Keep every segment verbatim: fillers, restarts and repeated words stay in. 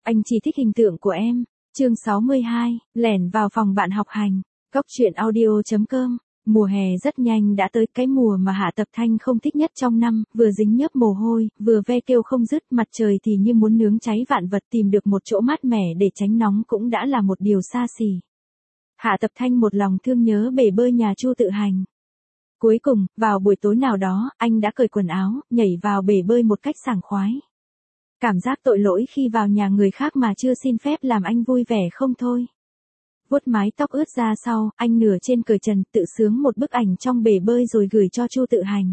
Anh chỉ thích hình tượng của em. Chương sáu mươi hai, lẻn vào phòng bạn học hành. Góc truyện audio chấm com. Mùa hè rất nhanh đã tới, cái mùa mà Hạ Tập Thanh không thích nhất trong năm, vừa dính nhớp mồ hôi, vừa ve kêu không dứt, mặt trời thì như muốn nướng cháy vạn vật, tìm được một chỗ mát mẻ để tránh nóng cũng đã là một điều xa xỉ. Hạ Tập Thanh một lòng thương nhớ bể bơi nhà Chu Tự Hành. Cuối cùng, vào buổi tối nào đó, anh đã cởi quần áo, nhảy vào bể bơi một cách sảng khoái. Cảm giác tội lỗi khi vào nhà người khác mà chưa xin phép làm anh vui vẻ không thôi. Vuốt mái tóc ướt ra sau, anh nửa trên cởi trần, tự sướng một bức ảnh trong bể bơi rồi gửi cho Chu Tự Hành.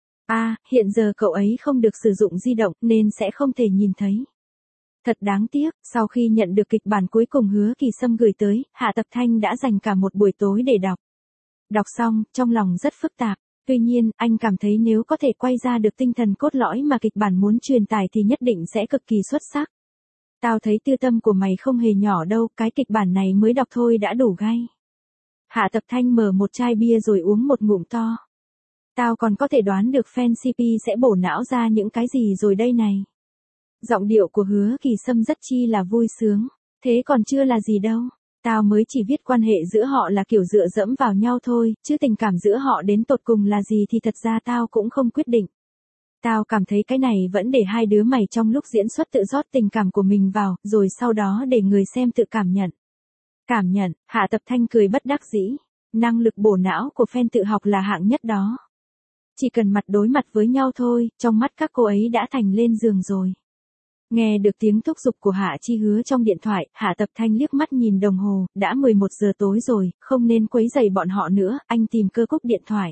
À, hiện giờ cậu ấy không được sử dụng di động nên sẽ không thể nhìn thấy. Thật đáng tiếc, sau khi nhận được kịch bản cuối cùng Hứa Kỳ Sâm gửi tới, Hạ Tập Thanh đã dành cả một buổi tối để đọc. Đọc xong, trong lòng rất phức tạp. Tuy nhiên, anh cảm thấy nếu có thể quay ra được tinh thần cốt lõi mà kịch bản muốn truyền tải thì nhất định sẽ cực kỳ xuất sắc. Tao thấy tư tâm của mày không hề nhỏ đâu, cái kịch bản này mới đọc thôi đã đủ gay. Hạ Tập Thanh mở một chai bia rồi uống một ngụm to. Tao còn có thể đoán được fan xê pê sẽ bổ não ra những cái gì rồi đây này. Giọng điệu của Hứa Kỳ Sâm rất chi là vui sướng. Thế còn chưa là gì đâu. Tao mới chỉ viết quan hệ giữa họ là kiểu dựa dẫm vào nhau thôi, chứ tình cảm giữa họ đến tột cùng là gì thì thật ra tao cũng không quyết định. Tao cảm thấy cái này vẫn để hai đứa mày trong lúc diễn xuất tự rót tình cảm của mình vào, rồi sau đó để người xem tự cảm nhận. Cảm nhận, Hạ Tập Thanh cười bất đắc dĩ. Năng lực bổ não của fan tự học là hạng nhất đó. Chỉ cần mặt đối mặt với nhau thôi, trong mắt các cô ấy đã thành lên giường rồi. Nghe được tiếng thúc giục của Hạ Chi Hứa trong điện thoại, Hạ Tập Thanh liếc mắt nhìn đồng hồ, đã mười một giờ tối rồi, không nên quấy rầy bọn họ nữa, anh tìm cơ cúp điện thoại.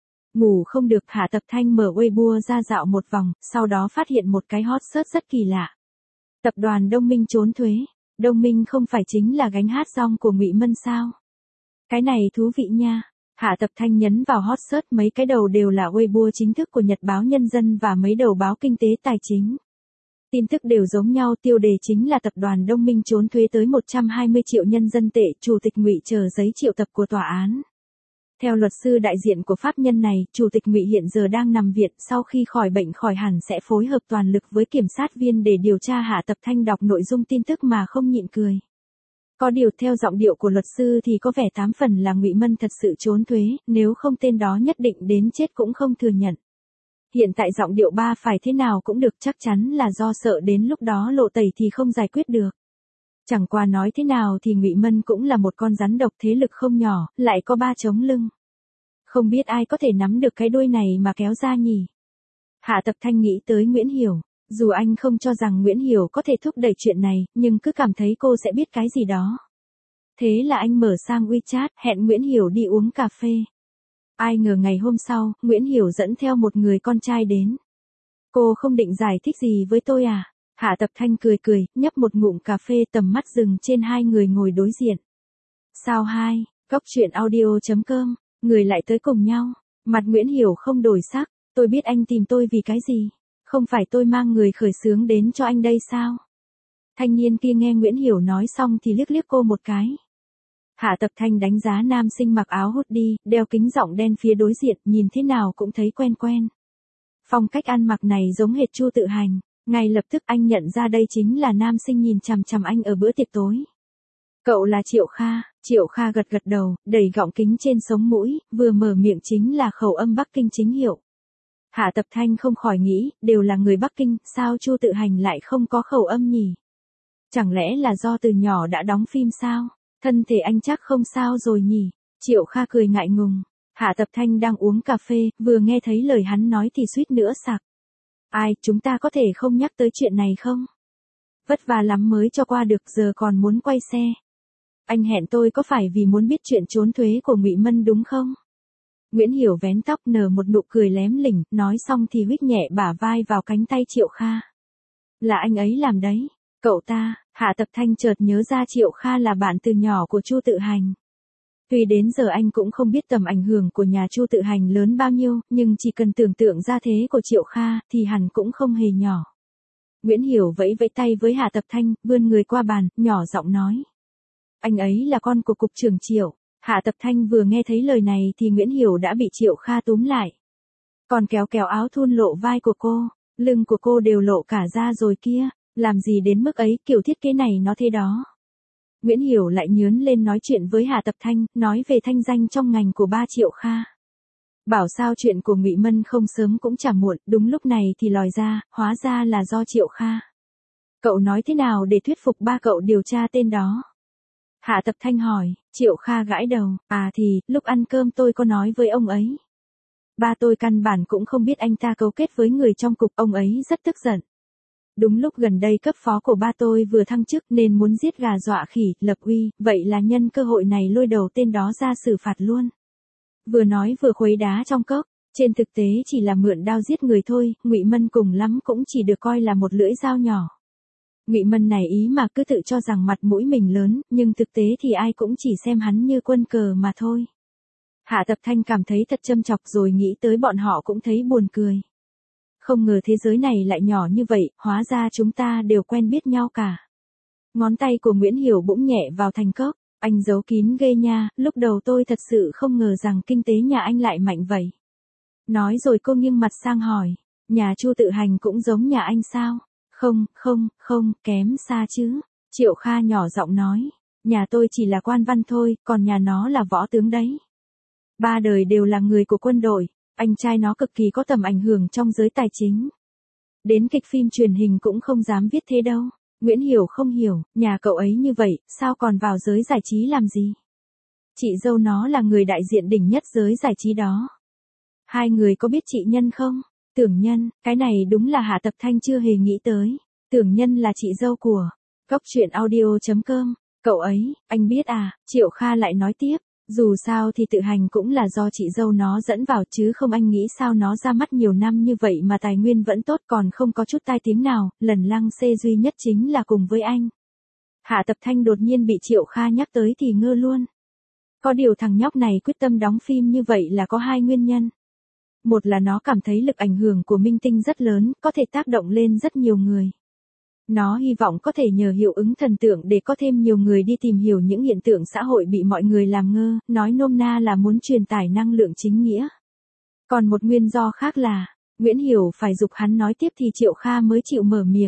Ngủ không được, Hạ Tập Thanh mở Weibo ra dạo một vòng, sau đó phát hiện một cái hot search rất kỳ lạ. Tập đoàn Đông Minh trốn thuế. Đông Minh không phải chính là gánh hát rong của Ngụy Mân sao? Cái này thú vị nha. Hạ Tập Thanh nhấn vào hot search, mấy cái đầu đều là Weibo chính thức của Nhật báo Nhân dân và mấy đầu báo kinh tế tài chính. Tin tức đều giống nhau, tiêu đề chính là tập đoàn Đông Minh trốn thuế tới một trăm hai mươi triệu nhân dân tệ, chủ tịch Ngụy chờ giấy triệu tập của tòa án. Theo luật sư đại diện của pháp nhân này, chủ tịch Ngụy hiện giờ đang nằm viện, sau khi khỏi bệnh khỏi hẳn sẽ phối hợp toàn lực với kiểm sát viên để điều tra. Hạ Tập Thanh đọc nội dung tin tức mà không nhịn cười. Có điều theo giọng điệu của luật sư thì có vẻ tám phần là Ngụy Mân thật sự trốn thuế, nếu không tên đó nhất định đến chết cũng không thừa nhận. Hiện tại giọng điệu ba phải thế nào cũng được, chắc chắn là do sợ đến lúc đó lộ tẩy thì không giải quyết được. Chẳng qua nói thế nào thì Ngụy Mân cũng là một con rắn độc, thế lực không nhỏ, lại có ba chống lưng. Không biết ai có thể nắm được cái đuôi này mà kéo ra nhỉ? Hạ Tập Thanh nghĩ tới Nguyễn Hiểu. Dù anh không cho rằng Nguyễn Hiểu có thể thúc đẩy chuyện này, nhưng cứ cảm thấy cô sẽ biết cái gì đó. Thế là anh mở sang WeChat, hẹn Nguyễn Hiểu đi uống cà phê. Ai ngờ ngày hôm sau, Nguyễn Hiểu dẫn theo một người con trai đến. Cô không định giải thích gì với tôi à? Hạ Tập Thanh cười cười, nhấp một ngụm cà phê, tầm mắt dừng trên hai người ngồi đối diện. Sao hai, góc truyện audio chấm com, người lại tới cùng nhau. Mặt Nguyễn Hiểu không đổi sắc, tôi biết anh tìm tôi vì cái gì. Không phải tôi mang người khởi xướng đến cho anh đây sao? Thanh niên kia nghe Nguyễn Hiểu nói xong thì liếc liếc cô một cái. Hạ Tập Thanh đánh giá nam sinh mặc áo hoodie, đeo kính rộng đen phía đối diện, nhìn thế nào cũng thấy quen quen. Phong cách ăn mặc này giống hệt Chu Tự Hành. Ngay lập tức anh nhận ra đây chính là nam sinh nhìn chằm chằm anh ở bữa tiệc tối. Cậu là Triệu Kha. Triệu Kha gật gật đầu, đẩy gọng kính trên sống mũi, vừa mở miệng chính là khẩu âm Bắc Kinh chính hiệu. Hạ Tập Thanh không khỏi nghĩ, đều là người Bắc Kinh, sao Chu Tự Hành lại không có khẩu âm nhỉ? Chẳng lẽ là do từ nhỏ đã đóng phim sao? Thân thể anh chắc không sao rồi nhỉ? Triệu Kha cười ngại ngùng. Hạ Tập Thanh đang uống cà phê, vừa nghe thấy lời hắn nói thì suýt nữa sặc. Ai, chúng ta có thể không nhắc tới chuyện này không? Vất vả lắm mới cho qua được, giờ còn muốn quay xe. Anh hẹn tôi có phải vì muốn biết chuyện trốn thuế của Ngụy Mân đúng không? Nguyễn Hiểu vén tóc nở một nụ cười lém lỉnh, nói xong thì huých nhẹ bả vai vào cánh tay Triệu Kha. Là anh ấy làm đấy. Cậu ta. Hạ Tập Thanh chợt nhớ ra Triệu Kha là bạn từ nhỏ của Chu Tự Hành. Tuy đến giờ anh cũng không biết tầm ảnh hưởng của nhà Chu Tự Hành lớn bao nhiêu, nhưng chỉ cần tưởng tượng ra thế của Triệu Kha thì hẳn cũng không hề nhỏ. Nguyễn Hiểu vẫy vẫy tay với Hạ Tập Thanh, vươn người qua bàn, nhỏ giọng nói. Anh ấy là con của cục trưởng Triệu. Hạ Tập Thanh vừa nghe thấy lời này thì Nguyễn Hiểu đã bị Triệu Kha túm lại. Còn kéo kéo áo thun lộ vai của cô, lưng của cô đều lộ cả ra rồi kia. Làm gì đến mức ấy, kiểu thiết kế này nó thế đó. Nguyễn Hiểu lại nhớn lên nói chuyện với Hà Tập Thanh, nói về thanh danh trong ngành của ba Triệu Kha. Bảo sao chuyện của Ngụy Mân không sớm cũng chả muộn, đúng lúc này thì lòi ra, hóa ra là do Triệu Kha. Cậu nói thế nào để thuyết phục ba cậu điều tra tên đó? Hạ Tập Thanh hỏi. Triệu Kha gãi đầu, à thì, lúc ăn cơm tôi có nói với ông ấy. Ba tôi căn bản cũng không biết anh ta cấu kết với người trong cục, ông ấy rất tức giận. Đúng lúc gần đây cấp phó của ba tôi vừa thăng chức nên muốn giết gà dọa khỉ, lập uy, vậy là nhân cơ hội này lôi đầu tên đó ra xử phạt luôn. Vừa nói vừa khuấy đá trong cốc, trên thực tế chỉ là mượn đao giết người thôi, Ngụy Mân cùng lắm cũng chỉ được coi là một lưỡi dao nhỏ. Ngụy Mân này ý mà cứ tự cho rằng mặt mũi mình lớn, nhưng thực tế thì ai cũng chỉ xem hắn như quân cờ mà thôi. Hạ Tập Thanh cảm thấy thật châm chọc rồi nghĩ tới bọn họ cũng thấy buồn cười. Không ngờ thế giới này lại nhỏ như vậy, hóa ra chúng ta đều quen biết nhau cả. Ngón tay của Nguyễn Hiểu bỗng nhẹ vào thành cốc, anh giấu kín ghê nha, lúc đầu tôi thật sự không ngờ rằng kinh tế nhà anh lại mạnh vậy. Nói rồi cô nghiêng mặt sang hỏi, nhà Chu Tự Hành cũng giống nhà anh sao? Không, không, không, kém xa chứ. Triệu Kha nhỏ giọng nói, nhà tôi chỉ là quan văn thôi, còn nhà nó là võ tướng đấy. Ba đời đều là người của quân đội, anh trai nó cực kỳ có tầm ảnh hưởng trong giới tài chính. Đến kịch phim truyền hình cũng không dám viết thế đâu. Nguyễn Hiểu không hiểu, nhà cậu ấy như vậy, sao còn vào giới giải trí làm gì? Chị dâu nó là người đại diện đỉnh nhất giới giải trí đó. Hai người có biết chị Nhân không? Tưởng Nhân, cái này đúng là Hạ Tập Thanh chưa hề nghĩ tới. Tưởng Nhân là chị dâu của Cốc Truyện Audio chấm com. Cậu ấy, anh biết à? Triệu Kha lại nói tiếp. Dù sao thì Tự Hành cũng là do chị dâu nó dẫn vào chứ không, anh nghĩ sao nó ra mắt nhiều năm như vậy mà tài nguyên vẫn tốt còn không có chút tai tiếng nào, lần lăng xê duy nhất chính là cùng với anh. Hạ Tập Thanh đột nhiên bị Triệu Kha nhắc tới thì ngơ luôn. Có điều thằng nhóc này quyết tâm đóng phim như vậy là có hai nguyên nhân. Một là nó cảm thấy lực ảnh hưởng của minh tinh rất lớn, có thể tác động lên rất nhiều người. Nó hy vọng có thể nhờ hiệu ứng thần tượng để có thêm nhiều người đi tìm hiểu những hiện tượng xã hội bị mọi người làm ngơ, nói nôm na là muốn truyền tải năng lượng chính nghĩa. Còn một nguyên do khác là, Nguyễn Hiểu phải giục hắn nói tiếp thì Triệu Kha mới chịu mở miệng.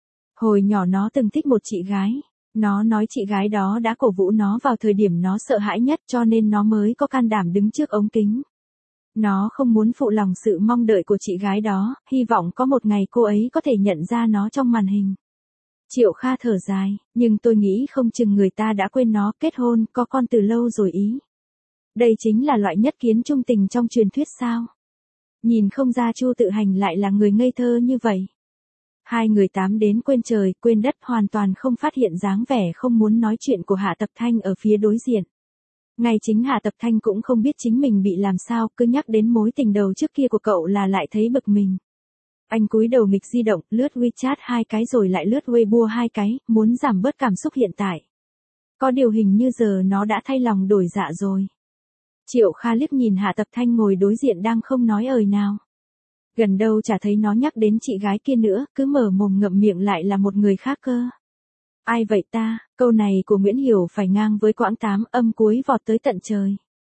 Hồi nhỏ nó từng thích một chị gái. Nó nói chị gái đó đã cổ vũ nó vào thời điểm nó sợ hãi nhất cho nên nó mới có can đảm đứng trước ống kính. Nó không muốn phụ lòng sự mong đợi của chị gái đó, hy vọng có một ngày cô ấy có thể nhận ra nó trong màn hình. Triệu Kha thở dài, nhưng tôi nghĩ không chừng người ta đã quên nó kết hôn, có con từ lâu rồi ý. Đây chính là loại nhất kiến trung tình trong truyền thuyết sao? Nhìn không ra Chu Tự Hành lại là người ngây thơ như vậy. Hai người tám đến quên trời, quên đất, hoàn toàn không phát hiện dáng vẻ không muốn nói chuyện của Hạ Tập Thanh ở phía đối diện. Ngay chính Hạ Tập Thanh cũng không biết chính mình bị làm sao, cứ nhắc đến mối tình đầu trước kia của cậu là lại thấy bực mình. Anh cúi đầu nghịch di động, lướt WeChat hai cái rồi lại lướt Weibo hai cái, muốn giảm bớt cảm xúc hiện tại. Có điều hình như giờ nó đã thay lòng đổi dạ rồi. Triệu Kha liếc nhìn Hạ Tập Thanh ngồi đối diện đang không nói ời nào. Gần đâu chả thấy nó nhắc đến chị gái kia nữa, cứ mở mồm ngậm miệng lại là một người khác cơ. Ai vậy ta? Câu này của Nguyễn Hiểu phải ngang với quãng tám âm cuối vọt tới tận trời.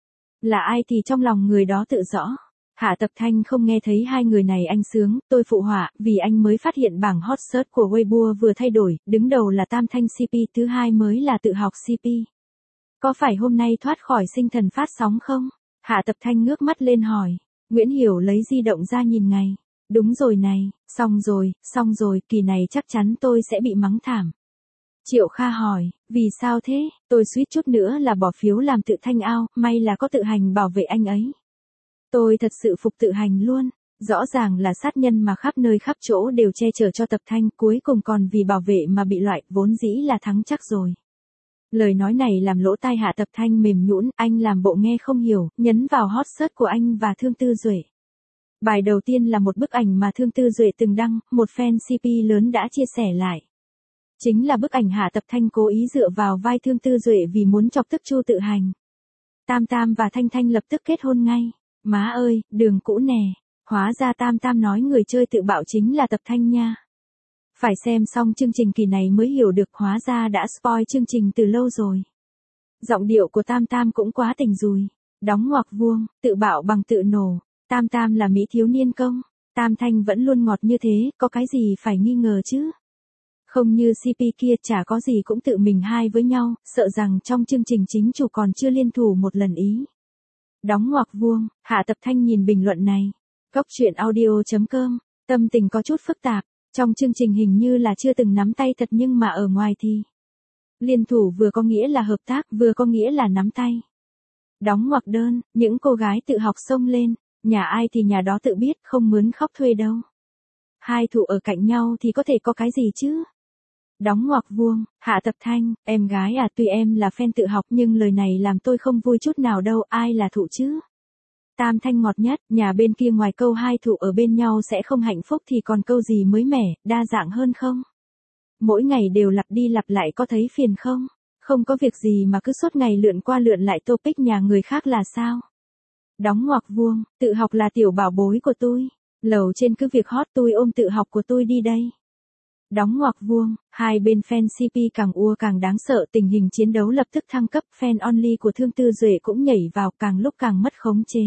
Là ai thì trong lòng người đó tự rõ. Hạ Tập Thanh không nghe thấy hai người này anh sướng, tôi phụ họa, vì anh mới phát hiện bảng hot search của Weibo vừa thay đổi, đứng đầu là Tam Thanh xê pê, thứ hai mới là Tự Học xê pê. Có phải hôm nay thoát khỏi sinh thần phát sóng không? Hạ Tập Thanh ngước mắt lên hỏi. Nguyễn Hiểu lấy di động ra nhìn ngay. Đúng rồi này, xong rồi, xong rồi, kỳ này chắc chắn tôi sẽ bị mắng thảm. Triệu Kha hỏi, vì sao thế? Tôi suýt chút nữa là bỏ phiếu làm Tự Thanh ao, may là có Tự Hành bảo vệ anh ấy. Tôi thật sự phục Tự Hành luôn. Rõ ràng là sát nhân mà khắp nơi khắp chỗ đều che chở cho Tập Thanh, cuối cùng còn vì bảo vệ mà bị loại, vốn dĩ là thắng chắc rồi. Lời nói này làm lỗ tai Hạ Tập Thanh mềm nhũn, anh làm bộ nghe không hiểu, nhấn vào hot search của anh và Thương Tư Duệ. Bài đầu tiên là một bức ảnh mà Thương Tư Duệ từng đăng, một fan xê pê lớn đã chia sẻ lại. Chính là bức ảnh Hạ Tập Thanh cố ý dựa vào vai Thương Tư Duệ vì muốn chọc tức Chu Tự Hành. Tam Tam và Thanh Thanh lập tức kết hôn ngay. Má ơi, đường cũ nè. Hóa ra Tam Tam nói người chơi tự bạo chính là Tập Thanh nha. Phải xem xong chương trình kỳ này mới hiểu được, hóa ra đã spoil chương trình từ lâu rồi. Giọng điệu của Tam Tam cũng quá tình dùi. Đóng ngoặc vuông, tự bạo bằng tự nổ. Tam Tam là mỹ thiếu niên công. Tam Thanh vẫn luôn ngọt như thế, có cái gì phải nghi ngờ chứ? Không như xê pê kia chả có gì cũng tự mình hai với nhau, sợ rằng trong chương trình chính chủ còn chưa liên thủ một lần ý. Đóng ngoặc vuông, Hạ Tập Thanh nhìn bình luận này. Cóc truyện audio chấm com, tâm tình có chút phức tạp, trong chương trình hình như là chưa từng nắm tay thật nhưng mà ở ngoài thì liên thủ vừa có nghĩa là hợp tác vừa có nghĩa là nắm tay. Đóng ngoặc đơn, những cô gái tự học xông lên, nhà ai thì nhà đó tự biết không mướn khóc thuê đâu. Hai thủ ở cạnh nhau thì có thể có cái gì chứ? Đóng ngoặc vuông, Hạ Tập Thanh, em gái à tuy em là fan tự học nhưng lời này làm tôi không vui chút nào đâu, ai là thụ chứ? Tam Thanh ngọt nhất, nhà bên kia ngoài câu hai thụ ở bên nhau sẽ không hạnh phúc thì còn câu gì mới mẻ, đa dạng hơn không? Mỗi ngày đều lặp đi lặp lại có thấy phiền không? Không có việc gì mà cứ suốt ngày lượn qua lượn lại topic nhà người khác là sao? Đóng ngoặc vuông, tự học là tiểu bảo bối của tôi. Lầu trên cứ việc hot tôi ôm tự học của tôi đi đây. Đóng ngoặc vuông, hai bên fan xê pê càng ua càng đáng sợ, tình hình chiến đấu lập tức thăng cấp, fan only của Thương Tư Duệ cũng nhảy vào càng lúc càng mất khống chế.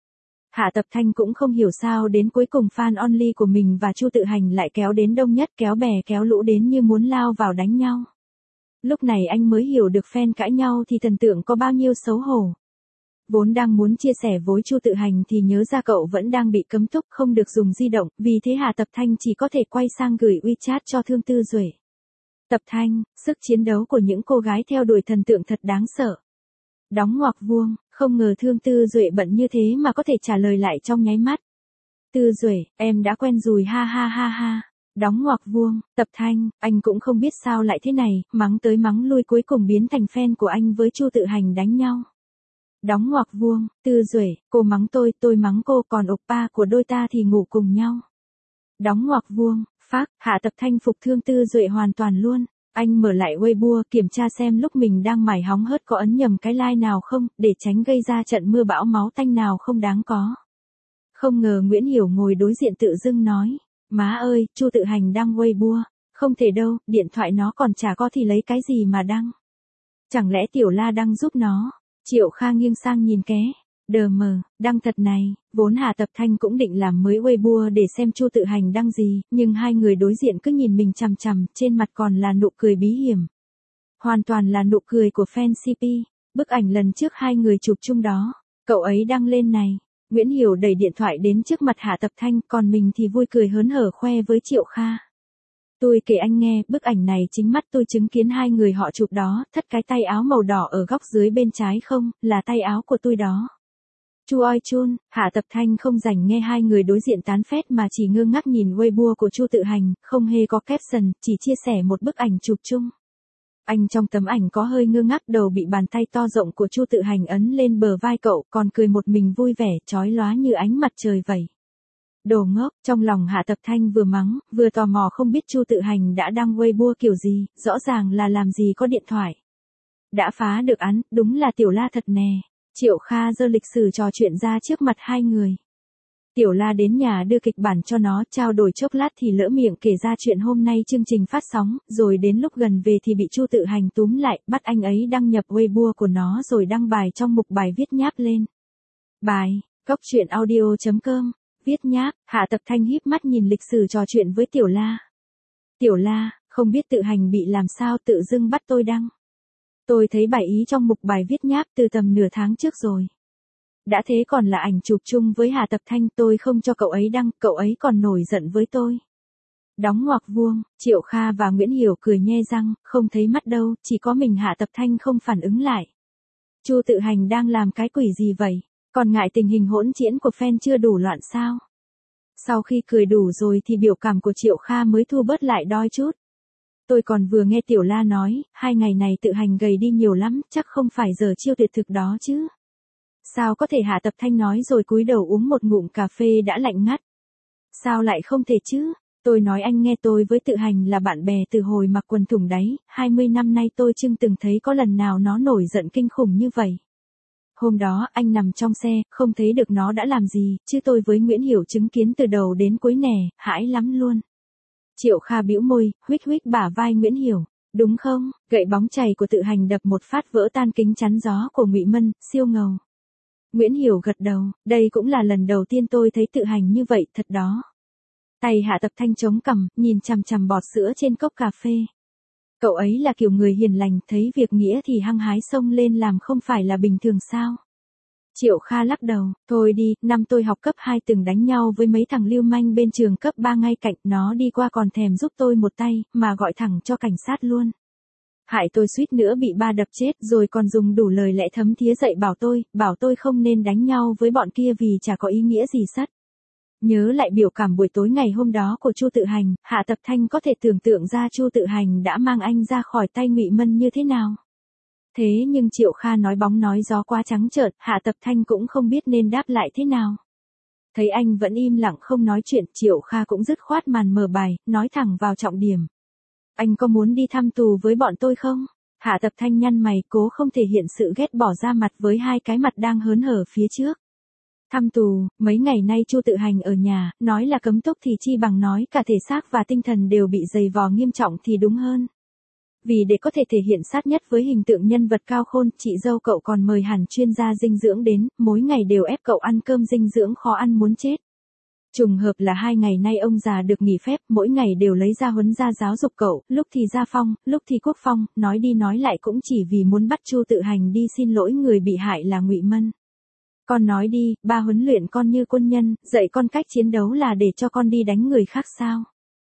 Hạ Tập Thanh cũng không hiểu sao đến cuối cùng fan only của mình và Chu Tự Hành lại kéo đến đông nhất, kéo bè kéo lũ đến như muốn lao vào đánh nhau. Lúc này anh mới hiểu được fan cãi nhau thì thần tượng có bao nhiêu xấu hổ. Vốn đang muốn chia sẻ với Chu Tự Hành thì nhớ ra cậu vẫn đang bị cấm túc không được dùng di động, vì thế Hạ Tập Thanh chỉ có thể quay sang gửi WeChat cho Thương Tư Duệ. Tập Thanh, sức chiến đấu của những cô gái theo đuổi thần tượng thật đáng sợ. Đóng ngoặc vuông, không ngờ Thương Tư Duệ bận như thế mà có thể trả lời lại trong nháy mắt. Tư Duệ, em đã quen rồi ha ha ha ha. Đóng ngoặc vuông, Tập Thanh, anh cũng không biết sao lại thế này, mắng tới mắng lui cuối cùng biến thành fan của anh với Chu Tự Hành đánh nhau. Đóng ngoặc vuông, Tư Duệ, cô mắng tôi, tôi mắng cô, còn oppa của đôi ta thì ngủ cùng nhau. Đóng ngoặc vuông, phác, Hạ Tập Thanh phục Thương Tư Duệ hoàn toàn luôn. Anh mở lại Weibo kiểm tra xem lúc mình đang mải hóng hớt có ấn nhầm cái like nào không, để tránh gây ra trận mưa bão máu tanh nào không đáng có. Không ngờ Nguyễn Hiểu ngồi đối diện tự dưng nói, má ơi, Chu Tự Hành đăng Weibo, không thể đâu, điện thoại nó còn chả có thì lấy cái gì mà đăng. Chẳng lẽ Tiểu La đăng giúp nó? Triệu Kha nghiêng sang nhìn ké, đờ mờ, đăng thật này, vốn Hạ Tập Thanh cũng định làm mới Weibo để xem Chu Tự Hành đăng gì, nhưng hai người đối diện cứ nhìn mình chằm chằm, trên mặt còn là nụ cười bí hiểm. Hoàn toàn là nụ cười của fan xê pê, bức ảnh lần trước hai người chụp chung đó, cậu ấy đăng lên này, Nguyễn Hiểu đẩy điện thoại đến trước mặt Hạ Tập Thanh, còn mình thì vui cười hớn hở khoe với Triệu Kha. Tôi kể anh nghe, bức ảnh này chính mắt tôi chứng kiến hai người họ chụp đó, thất cái tay áo màu đỏ ở góc dưới bên trái không, là tay áo của tôi đó. Chu oi chun, Hạ Tập Thanh không rảnh nghe hai người đối diện tán phét mà chỉ ngơ ngác nhìn Weibo của Chu Tự Hành, không hề có caption, chỉ chia sẻ một bức ảnh chụp chung. Anh trong tấm ảnh có hơi ngơ ngác, đầu bị bàn tay to rộng của Chu Tự Hành ấn lên bờ vai cậu, còn cười một mình vui vẻ, chói lóa như ánh mặt trời vậy. Đồ ngốc, trong lòng Hạ Tập Thanh vừa mắng, vừa tò mò không biết Chu Tự Hành đã đăng Weibo kiểu gì, rõ ràng là làm gì có điện thoại. Đã phá được án, đúng là Tiểu La thật nè. Triệu Kha giơ lịch sử trò chuyện ra trước mặt hai người. Tiểu La đến nhà đưa kịch bản cho nó, trao đổi chốc lát thì lỡ miệng kể ra chuyện hôm nay chương trình phát sóng, rồi đến lúc gần về thì bị Chu Tự Hành túm lại, bắt anh ấy đăng nhập Weibo của nó rồi đăng bài trong mục bài viết nháp lên. Bài, cóc truyện audio chấm com. Viết nháp, Hạ Tập Thanh híp mắt nhìn lịch sử trò chuyện với Tiểu La. Tiểu La, không biết Tự Hành bị làm sao tự dưng bắt tôi đăng. Tôi thấy bài ý trong mục bài viết nháp từ tầm nửa tháng trước rồi. Đã thế còn là ảnh chụp chung với Hạ Tập Thanh, tôi không cho cậu ấy đăng, cậu ấy còn nổi giận với tôi. Đóng ngoặc vuông, Triệu Kha và Nguyễn Hiểu cười nhe răng, không thấy mắt đâu, chỉ có mình Hạ Tập Thanh không phản ứng lại. Chu Tự Hành đang làm cái quỷ gì vậy? Còn ngại tình hình hỗn chiến của fan chưa đủ loạn sao? Sau khi cười đủ rồi thì biểu cảm của Triệu Kha mới thu bớt lại đôi chút. Tôi còn vừa nghe Tiểu La nói, hai ngày này Tự Hành gầy đi nhiều lắm, chắc không phải giờ chiêu tuyệt thực đó chứ. Sao có thể? Hạ Tập Thanh nói rồi cúi đầu uống một ngụm cà phê đã lạnh ngắt. Sao lại không thể chứ? Tôi nói anh nghe, tôi với Tự Hành là bạn bè từ hồi mặc quần thủng đáy, hai mươi năm nay tôi chưa từng thấy có lần nào nó nổi giận kinh khủng như vậy. Hôm đó anh nằm trong xe, không thấy được nó đã làm gì, chứ tôi với Nguyễn Hiểu chứng kiến từ đầu đến cuối nè, hãi lắm luôn. Triệu Kha bĩu môi, huých huých bả vai Nguyễn Hiểu, đúng không? Gậy bóng chày của Tự Hành đập một phát vỡ tan kính chắn gió của Ngụy Mân, siêu ngầu. Nguyễn Hiểu gật đầu, đây cũng là lần đầu tiên tôi thấy Tự Hành như vậy, thật đó. Tay Hạ Tập Thanh chống cằm, nhìn chằm chằm bọt sữa trên cốc cà phê. Cậu ấy là kiểu người hiền lành, thấy việc nghĩa thì hăng hái xông lên làm không phải là bình thường sao? Triệu Kha lắc đầu, thôi đi, năm tôi học cấp hai từng đánh nhau với mấy thằng lưu manh bên trường cấp ba ngay cạnh, nó đi qua còn thèm giúp tôi một tay, mà gọi thẳng cho cảnh sát luôn. Hại tôi suýt nữa bị ba đập chết, rồi còn dùng đủ lời lẽ thấm thía dạy bảo tôi, bảo tôi không nên đánh nhau với bọn kia vì chả có ý nghĩa gì sắt. Nhớ lại biểu cảm buổi tối ngày hôm đó của Chu Tự Hành, Hạ Tập Thanh có thể tưởng tượng ra Chu Tự Hành đã mang anh ra khỏi tay Ngụy Mân như thế nào. Thế nhưng Triệu Kha nói bóng nói gió quá trắng trợn, Hạ Tập Thanh cũng không biết nên đáp lại thế nào. Thấy anh vẫn im lặng không nói chuyện, Triệu Kha cũng dứt khoát màn mở bài, nói thẳng vào trọng điểm. Anh có muốn đi thăm tù với bọn tôi không? Hạ Tập Thanh nhăn mày, cố không thể hiện sự ghét bỏ ra mặt với hai cái mặt đang hớn hở phía trước. Thăm tù, mấy ngày nay Chu Tự Hành ở nhà, nói là cấm túc thì chi bằng nói cả thể xác và tinh thần đều bị dày vò nghiêm trọng thì đúng hơn. Vì để có thể thể hiện sát nhất với hình tượng nhân vật cao khôn, chị dâu cậu còn mời hẳn chuyên gia dinh dưỡng đến, mỗi ngày đều ép cậu ăn cơm dinh dưỡng khó ăn muốn chết. Trùng hợp là hai ngày nay ông già được nghỉ phép, mỗi ngày đều lấy ra huấn ra giáo dục cậu, lúc thì gia phong, lúc thì quốc phong, nói đi nói lại cũng chỉ vì muốn bắt Chu Tự Hành đi xin lỗi người bị hại là Ngụy Mân. Con nói đi, ba huấn luyện con như quân nhân, dạy con cách chiến đấu là để cho con đi đánh người khác sao?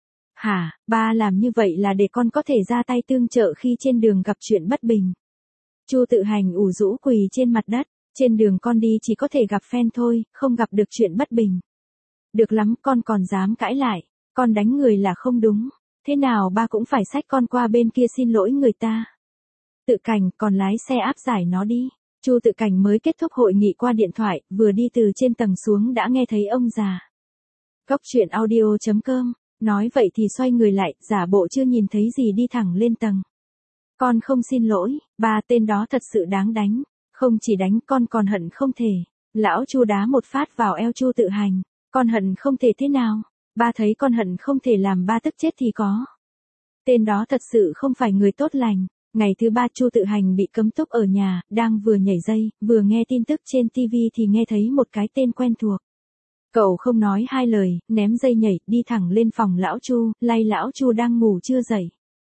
Hả, ba làm như vậy là để con có thể ra tay tương trợ khi trên đường gặp chuyện bất bình. Chu Tự Hành ủ rũ quỳ trên mặt đất, trên đường con đi chỉ có thể gặp phen thôi, không gặp được chuyện bất bình. Được lắm, con còn dám cãi lại, con đánh người là không đúng, thế nào ba cũng phải xách con qua bên kia xin lỗi người ta. Tự Cảnh, còn lái xe áp giải nó đi. Chu Tự Cảnh mới kết thúc hội nghị qua điện thoại, vừa đi từ trên tầng xuống đã nghe thấy ông già. Cốc truyện audio chấm com, nói vậy thì xoay người lại, giả bộ chưa nhìn thấy gì đi thẳng lên tầng. Con không xin lỗi, ba tên đó thật sự đáng đánh, không chỉ đánh con còn hận không thể. Lão Chu đá một phát vào eo Chu Tự Hành, con hận không thể thế nào, ba thấy con hận không thể làm ba tức chết thì có. Tên đó thật sự không phải người tốt lành. Ngày thứ ba Chu Tự Hành bị cấm túc ở nhà, đang vừa nhảy dây, vừa nghe tin tức trên ti vi thì nghe thấy một cái tên quen thuộc. Cậu không nói hai lời, ném dây nhảy, đi thẳng lên phòng lão Chu, lay lão Chu đang ngủ chưa dậy.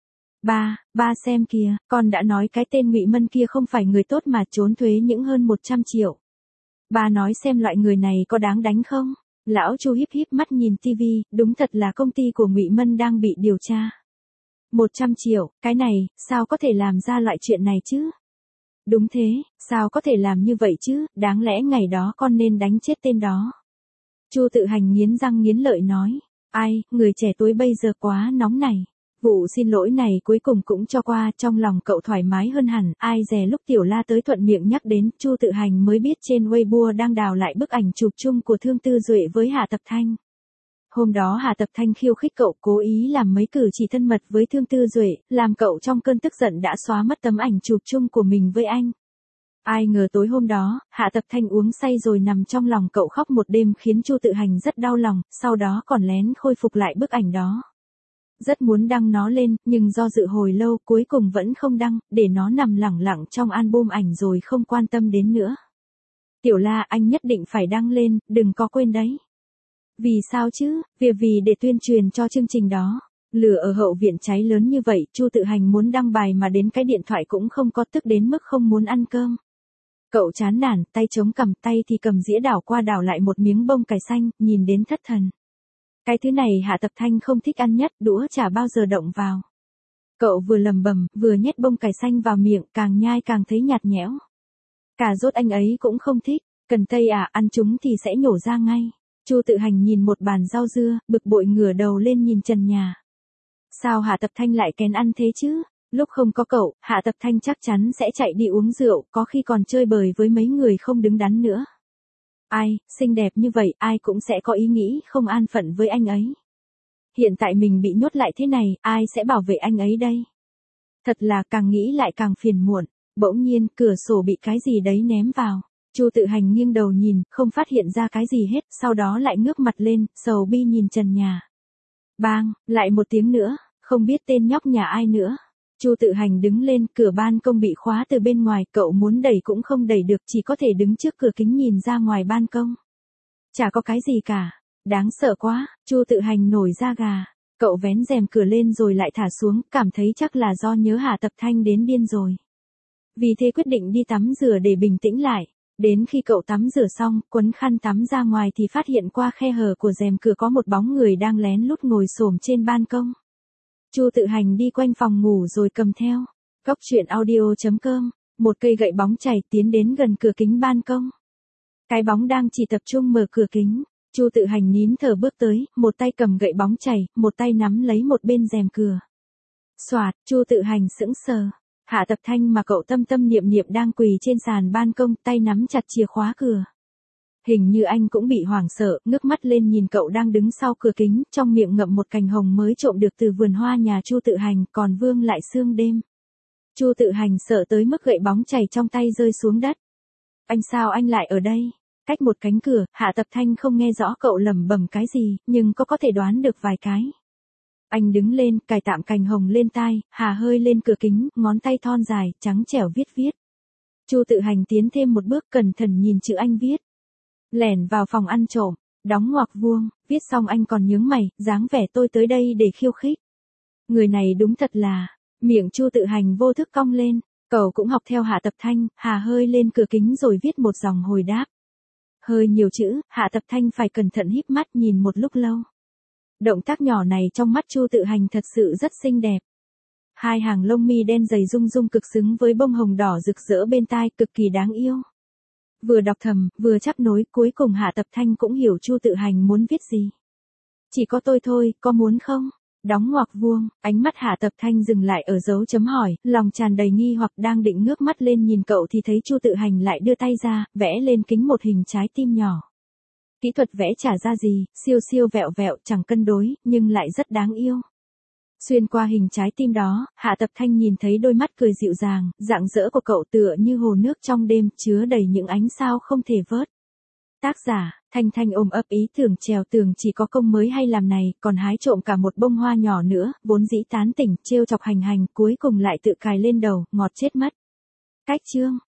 Ba, ba xem kìa, con đã nói cái tên Ngụy Mân kia không phải người tốt mà trốn thuế những hơn một trăm triệu. Ba nói xem loại người này có đáng đánh không? Lão Chu híp híp mắt nhìn ti vi, đúng thật là công ty của Ngụy Mân đang bị điều tra. một trăm triệu, cái này, sao có thể làm ra loại chuyện này chứ? Đúng thế, sao có thể làm như vậy chứ, đáng lẽ ngày đó con nên đánh chết tên đó. Chu Tự Hành nghiến răng nghiến lợi nói, ai, người trẻ tuổi bây giờ quá nóng này. Vụ xin lỗi này cuối cùng cũng cho qua, trong lòng cậu thoải mái hơn hẳn, ai dè lúc Tiểu La tới thuận miệng nhắc đến, Chu Tự Hành mới biết trên Weibo đang đào lại bức ảnh chụp chung của Thương Tư Duệ với Hạ Tập Thanh. Hôm đó Hạ Tập Thanh khiêu khích cậu, cố ý làm mấy cử chỉ thân mật với Thương Tư Duệ, làm cậu trong cơn tức giận đã xóa mất tấm ảnh chụp chung của mình với anh. Ai ngờ tối hôm đó, Hạ Tập Thanh uống say rồi nằm trong lòng cậu khóc một đêm khiến Chu Tự Hành rất đau lòng, sau đó còn lén khôi phục lại bức ảnh đó. Rất muốn đăng nó lên, nhưng do dự hồi lâu cuối cùng vẫn không đăng, để nó nằm lẳng lặng trong album ảnh rồi không quan tâm đến nữa. Tiểu La, anh nhất định phải đăng lên, đừng có quên đấy. Vì sao chứ, vì vì để tuyên truyền cho chương trình đó. Lửa ở hậu viện cháy lớn như vậy, Chu Tự Hành muốn đăng bài mà đến cái điện thoại cũng không có, tức đến mức không muốn ăn cơm. Cậu chán nản, tay chống cằm, tay thì cầm dĩa đảo qua đảo lại một miếng bông cải xanh, nhìn đến thất thần. Cái thứ này Hạ Tập Thanh không thích ăn nhất, đũa chả bao giờ động vào. Cậu vừa lầm bầm, vừa nhét bông cải xanh vào miệng, càng nhai càng thấy nhạt nhẽo. Cà rốt anh ấy cũng không thích, cần tây à, ăn chúng thì sẽ nhổ ra ngay. Chu Tự Hành nhìn một bàn rau dưa, bực bội ngửa đầu lên nhìn trần nhà. Sao Hạ Tập Thanh lại kén ăn thế chứ? Lúc không có cậu, Hạ Tập Thanh chắc chắn sẽ chạy đi uống rượu, có khi còn chơi bời với mấy người không đứng đắn nữa. Ai, xinh đẹp như vậy, ai cũng sẽ có ý nghĩ không an phận với anh ấy. Hiện tại mình bị nhốt lại thế này, ai sẽ bảo vệ anh ấy đây? Thật là càng nghĩ lại càng phiền muộn. Bỗng nhiên, cửa sổ bị cái gì đấy ném vào. Chu Tự Hành nghiêng đầu nhìn, không phát hiện ra cái gì hết, sau đó lại ngước mặt lên, sầu bi nhìn trần nhà. Bang, lại một tiếng nữa, không biết tên nhóc nhà ai nữa. Chu Tự Hành đứng lên, cửa ban công bị khóa từ bên ngoài, cậu muốn đẩy cũng không đẩy được, chỉ có thể đứng trước cửa kính nhìn ra ngoài ban công. Chả có cái gì cả. Đáng sợ quá, Chu Tự Hành nổi da gà. Cậu vén rèm cửa lên rồi lại thả xuống, cảm thấy chắc là do nhớ Hạ Tập Thanh đến điên rồi. Vì thế quyết định đi tắm rửa để bình tĩnh lại. Đến khi cậu tắm rửa xong, quấn khăn tắm ra ngoài thì phát hiện qua khe hở của rèm cửa có một bóng người đang lén lút ngồi xổm trên ban công. Chu Tự Hành đi quanh phòng ngủ rồi cầm theo Cóc truyện audio chấm com, một cây gậy bóng chảy tiến đến gần cửa kính ban công. Cái bóng đang chỉ tập trung mở cửa kính. Chu Tự Hành nín thở bước tới, một tay cầm gậy bóng chảy, một tay nắm lấy một bên rèm cửa. Soạt, Chu Tự Hành sững sờ. Hạ Tập Thanh mà cậu tâm tâm niệm niệm đang quỳ trên sàn ban công, tay nắm chặt chìa khóa cửa. Hình như anh cũng bị hoảng sợ, ngước mắt lên nhìn cậu đang đứng sau cửa kính, trong miệng ngậm một cành hồng mới trộm được từ vườn hoa nhà Chu Tự Hành, còn vương lại sương đêm. Chu Tự Hành sợ tới mức gậy bóng chảy trong tay rơi xuống đất. Anh sao anh lại ở đây? Cách một cánh cửa, Hạ Tập Thanh không nghe rõ cậu lẩm bẩm cái gì, nhưng có có thể đoán được vài cái. Anh đứng lên, cài tạm cành hồng lên tai, hà hơi lên cửa kính, ngón tay thon dài, trắng trẻo viết viết. Chu Tự Hành tiến thêm một bước, cẩn thận nhìn chữ anh viết. Lẻn vào phòng ăn trộm, đóng ngoặc vuông, viết xong anh còn nhướng mày, dáng vẻ tôi tới đây để khiêu khích. Người này đúng thật là, miệng Chu Tự Hành vô thức cong lên, cậu cũng học theo Hạ Tập Thanh, hà hơi lên cửa kính rồi viết một dòng hồi đáp. Hơi nhiều chữ, Hạ Tập Thanh phải cẩn thận híp mắt nhìn một lúc lâu. Động tác nhỏ này trong mắt Chu Tự Hành thật sự rất xinh đẹp. Hai hàng lông mi đen dày rung rung cực xứng với bông hồng đỏ rực rỡ bên tai, cực kỳ đáng yêu. Vừa đọc thầm, vừa chắp nối, cuối cùng Hạ Tập Thanh cũng hiểu Chu Tự Hành muốn viết gì. Chỉ có tôi thôi, có muốn không? Đóng ngoặc vuông, ánh mắt Hạ Tập Thanh dừng lại ở dấu chấm hỏi, lòng tràn đầy nghi hoặc đang định ngước mắt lên nhìn cậu thì thấy Chu Tự Hành lại đưa tay ra, vẽ lên kính một hình trái tim nhỏ. Kỹ thuật vẽ chả ra gì, siêu siêu vẹo vẹo, chẳng cân đối, nhưng lại rất đáng yêu. Xuyên qua hình trái tim đó, Hạ Tập Thanh nhìn thấy đôi mắt cười dịu dàng, rạng rỡ của cậu tựa như hồ nước trong đêm, chứa đầy những ánh sao không thể vớt. Tác giả, Thanh Thanh ôm ấp ý tưởng trèo tường chỉ có công mới hay làm này, còn hái trộm cả một bông hoa nhỏ nữa, vốn dĩ tán tỉnh, trêu chọc hành hành, cuối cùng lại tự cài lên đầu, ngọt chết mất. Cách chương